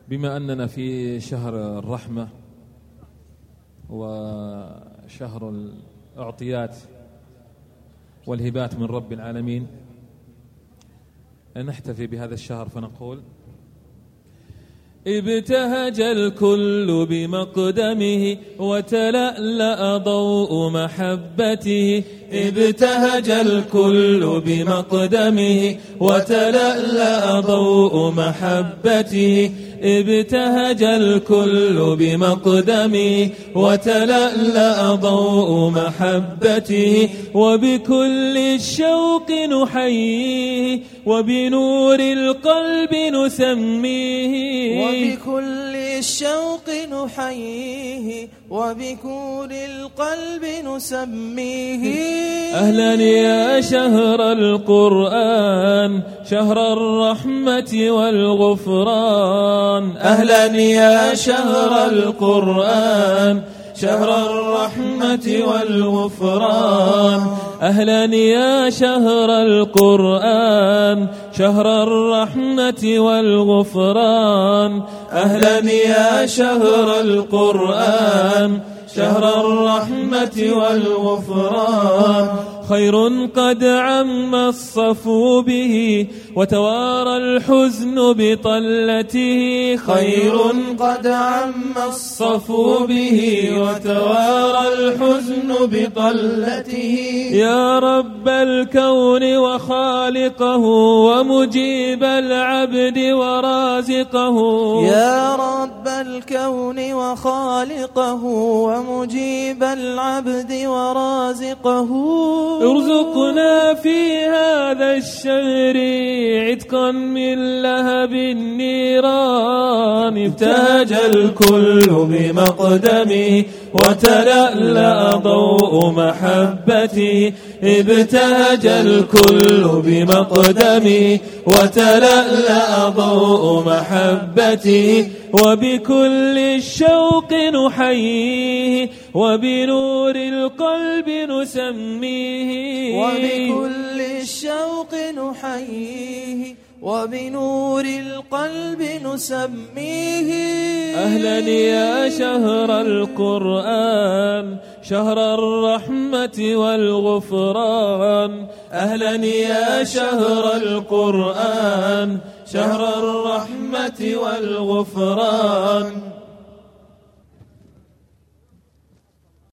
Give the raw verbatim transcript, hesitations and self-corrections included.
بما أننا في شهر الرحمة وشهر الأعطيات والهبات من رب العالمين، نحتفي بهذا الشهر فنقول: ابتهج الكل بمقدمه وتلألأ ضوء محبته. ابتهج الكل بمقدمه وتلألأ ضوء محبته. ابتهج الكل بمقدمه وتلألأ ضوء محبته. وبكل الشوق نحييه وبنور القلب نسميه. وبكل الشوق نحييه وبكل القلب نسميه. أهلا يا شهر القرآن شهر الرحمة والغفران. أهلا يا شهر القرآن شهر الرحمة والغفران. أهلا يا شهر القرآن شهر الرحمة والغفران. أهلا يا شهر القرآن شهر الرحمة والغفران. خير قد عم الصفو به وتوارى الحزن بطلته. خير قد عم الصفو به وتوارى الحزن بطلته. يا رب الكون وخالقه ومجيب العبد ورازقه. يا رب الكون وخالقه ومجيب العبد ورازقه. ارزقنا في هذا الشهر عتقا من لهب النيران. ابتهج الكل بمقدمه وتلألأ ضوء محبته. ابتهج الكل بمقدمه وتلألأ ضوء محبته. وبكل الشوق نحييه وبنور القلب نسميه. وبكل الشوق نحييه وبنور القلب نسميه. أهلا يا شهر القرآن شهر الرحمة والغفران. أهلا يا شهر القرآن شهر الرحمة والغفران.